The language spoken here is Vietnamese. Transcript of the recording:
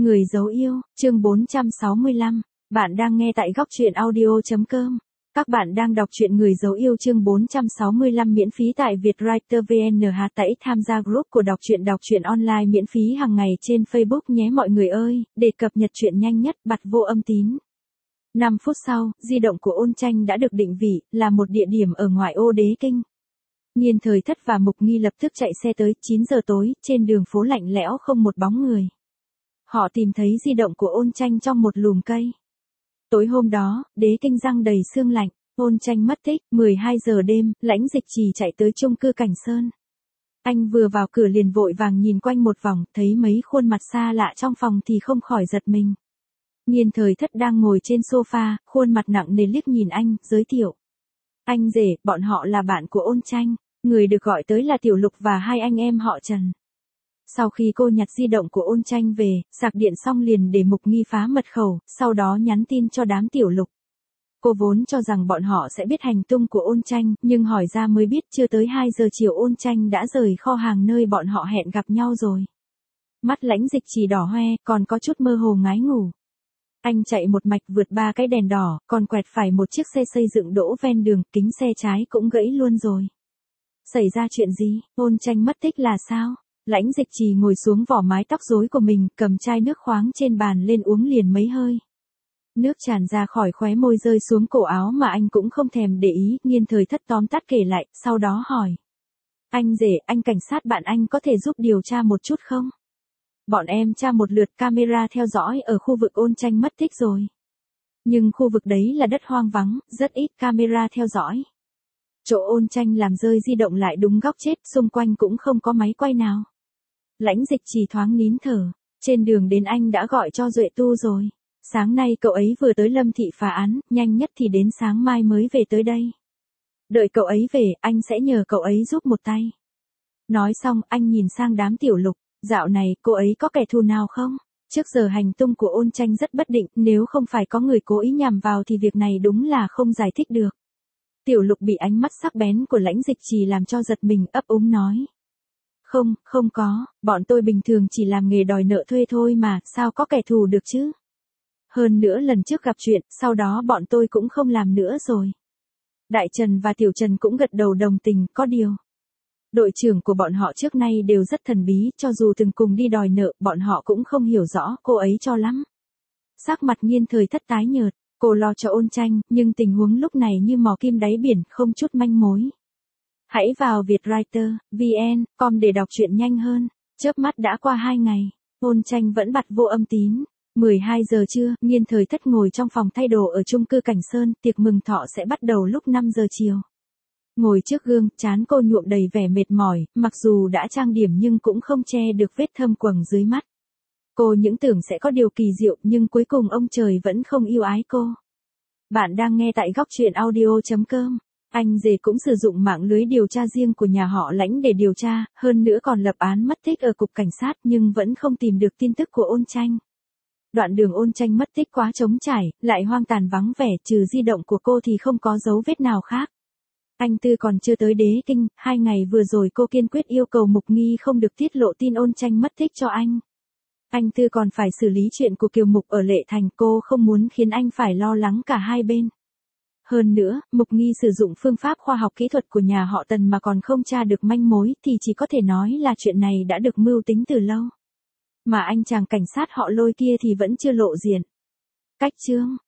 Người dấu yêu, chương 465. Bạn đang nghe tại góc truyện audio.com. Các bạn đang đọc truyện Người dấu yêu chương 465 miễn phí tại Vietwriter VN. Hãy tham gia group của đọc truyện online miễn phí hàng ngày trên Facebook nhé mọi người ơi, để cập nhật truyện nhanh nhất, bật vô âm tín. 5 phút sau, di động của Ôn Tranh đã được định vị là một địa điểm ở ngoại ô Đế Kinh. Nhiên Thời Thất và Mục Nghi lập tức chạy xe tới. 9 giờ tối, trên đường phố lạnh lẽo không một bóng người. Họ tìm thấy di động của Ôn Tranh trong một lùm cây. Tối hôm đó, Đế Kinh giăng đầy sương lạnh, Ôn Tranh mất tích. 12 giờ đêm, Lãnh Dịch Trì chạy tới chung cư Cảnh Sơn. Anh vừa vào cửa liền vội vàng nhìn quanh một vòng, thấy mấy khuôn mặt xa lạ trong phòng thì không khỏi giật mình. Nhiên Thời Thất đang ngồi trên sofa, khuôn mặt nặng nề liếc nhìn anh, giới thiệu. Anh rể, bọn họ là bạn của Ôn Tranh, người được gọi tới là Tiểu Lục và hai anh em họ Trần. Sau khi cô nhặt di động của Ôn Tranh về, sạc điện xong liền để Mục Nghi phá mật khẩu, sau đó nhắn tin cho đám Tiểu Lục. Cô vốn cho rằng bọn họ sẽ biết hành tung của Ôn Tranh, nhưng hỏi ra mới biết chưa tới 2 giờ chiều Ôn Tranh đã rời kho hàng nơi bọn họ hẹn gặp nhau rồi. Mắt Lãnh Dịch Trì đỏ hoe, còn có chút mơ hồ ngái ngủ. Anh chạy một mạch vượt 3 cái đèn đỏ, còn quẹt phải một chiếc xe xây dựng đỗ ven đường, kính xe trái cũng gãy luôn rồi. Xảy ra chuyện gì? Ôn Tranh mất tích là sao? Lãnh Dịch Trì ngồi xuống vỏ mái tóc rối của mình, cầm chai nước khoáng trên bàn lên uống liền mấy hơi. Nước tràn ra khỏi khóe môi rơi xuống cổ áo mà anh cũng không thèm để ý. Nhiên Thời Thất tóm tắt kể lại, sau đó hỏi. Anh rể, anh cảnh sát bạn anh có thể giúp điều tra một chút không? Bọn em tra một lượt camera theo dõi ở khu vực Ôn Tranh mất tích rồi. Nhưng khu vực đấy là đất hoang vắng, rất ít camera theo dõi. Chỗ Ôn Tranh làm rơi di động lại đúng góc chết, xung quanh cũng không có máy quay nào. Lãnh Dịch Trì thoáng nín thở, trên đường đến anh đã gọi cho Duệ Tu rồi. Sáng nay cậu ấy vừa tới Lâm Thị phá án, nhanh nhất thì đến sáng mai mới về tới đây. Đợi cậu ấy về, anh sẽ nhờ cậu ấy giúp một tay. Nói xong, anh nhìn sang đám Tiểu Lục, dạo này cô ấy có kẻ thù nào không? Trước giờ hành tung của Ôn Tranh rất bất định, nếu không phải có người cố ý nhằm vào thì việc này đúng là không giải thích được. Tiểu Lục bị ánh mắt sắc bén của Lãnh Dịch Trì làm cho giật mình, ấp úng nói. Không có, bọn tôi bình thường chỉ làm nghề đòi nợ thuê thôi mà, sao có kẻ thù được chứ? Hơn nữa lần trước gặp chuyện, sau đó bọn tôi cũng không làm nữa rồi. Đại Trần và Tiểu Trần cũng gật đầu đồng tình, có điều. Đội trưởng của bọn họ trước nay đều rất thần bí, cho dù từng cùng đi đòi nợ, bọn họ cũng không hiểu rõ cô ấy cho lắm. Sắc mặt Nhiên Thời Thất tái nhợt, cô lo cho Ôn Tranh, nhưng tình huống lúc này như mò kim đáy biển, không chút manh mối. Hãy vào Vietwriter, VN.com để đọc truyện nhanh hơn. Chớp mắt đã qua 2 ngày, Ôn Tranh vẫn bật vô âm tín. 12 giờ trưa, Nhiên Thời Thất ngồi trong phòng thay đồ ở chung cư Cảnh Sơn, tiệc mừng thọ sẽ bắt đầu lúc 5 giờ chiều. Ngồi trước gương, trán cô nhuộm đầy vẻ mệt mỏi, mặc dù đã trang điểm nhưng cũng không che được vết thâm quầng dưới mắt. Cô những tưởng sẽ có điều kỳ diệu nhưng cuối cùng ông trời vẫn không yêu ái cô. Bạn đang nghe tại góc truyện audio.com. Anh rể cũng sử dụng mạng lưới điều tra riêng của nhà họ Lãnh để điều tra, hơn nữa còn lập án mất tích ở cục cảnh sát nhưng vẫn không tìm được tin tức của Ôn Tranh. Đoạn đường Ôn Tranh mất tích quá trống trải, lại hoang tàn vắng vẻ, trừ di động của cô thì không có dấu vết nào khác. Anh Tư còn chưa tới Đế Kinh, 2 ngày vừa rồi cô kiên quyết yêu cầu Mục Nghi không được tiết lộ tin Ôn Tranh mất tích cho anh. Anh Tư còn phải xử lý chuyện của Kiều Mục ở Lệ Thành, cô không muốn khiến anh phải lo lắng cả hai bên. Hơn nữa, Mục Nghi sử dụng phương pháp khoa học kỹ thuật của nhà họ Tần mà còn không tra được manh mối thì chỉ có thể nói là chuyện này đã được mưu tính từ lâu. Mà anh chàng cảnh sát họ Lôi kia thì vẫn chưa lộ diện. Cách chương